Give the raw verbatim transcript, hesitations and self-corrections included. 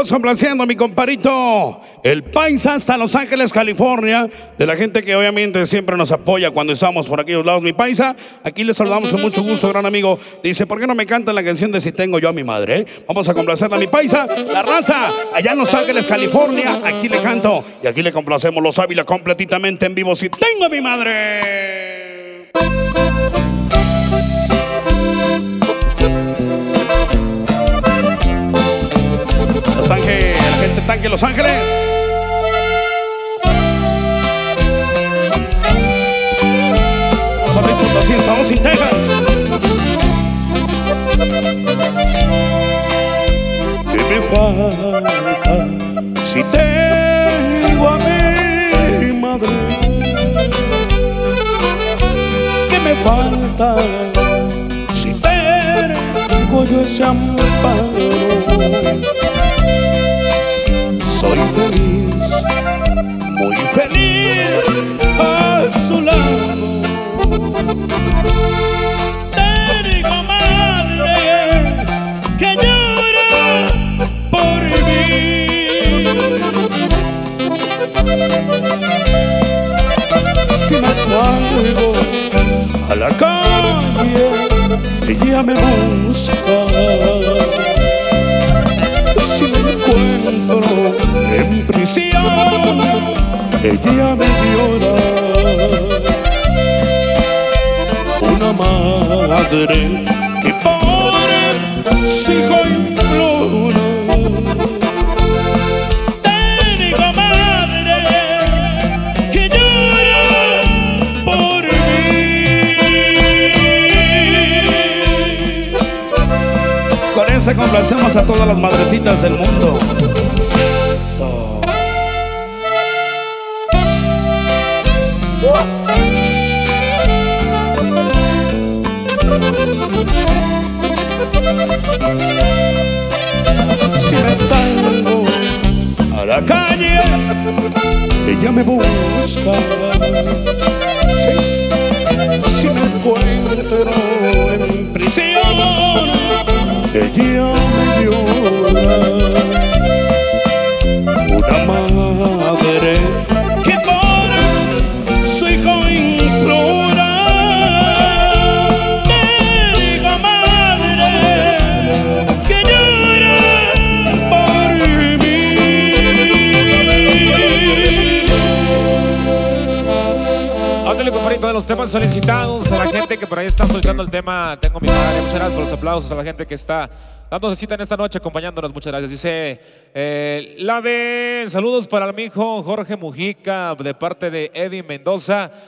amigos, complaciendo a mi comparito, el Paisa, hasta Los Ángeles, California. De la gente que obviamente siempre nos apoya cuando estamos por aquellos lados, mi Paisa. Aquí les saludamos con mucho gusto, gran amigo. Dice, ¿por qué no me cantan la canción de Si Tengo Yo a Mi Madre? ¿Eh? Vamos a complacerla a mi Paisa, la raza, allá en Los Ángeles, California. Aquí le canto y aquí le complacemos los Ávila completamente en vivo. Si tengo a mi madre. Los Ángeles, la gente tanque Los Ángeles. Vamos a abrir con doscientos, estamos en Texas. ¿Qué me falta si tengo a mi madre? ¿Qué me falta si tengo yo ese amparo? Soy feliz, muy feliz a su lado. Tengo madre que llora por mí. Si me salgo a la calle, ella me busca. Si me encuentro en prisión, ella me llora. Una madre que por su hijo implora. Tengo madre que llora por mí. Con esa complacemos a todas las madrecitas del mundo. So. Si me salgo a la calle, ella me busca. Sí. Si me encuentro en prisión, ella me llora. Una madre que por su hijo implora. Tengo madre que llora por mí. Ándale, compadrito, de los temas solicitados a la gente que por ahí está solicitando el tema Tengo mi madre. Muchas gracias por los aplausos a la gente que está dándose cita en esta noche, acompañándonos. Muchas gracias. Dice eh, la de saludos para mi hijo Jorge Mujica de parte de Eddie Mendoza.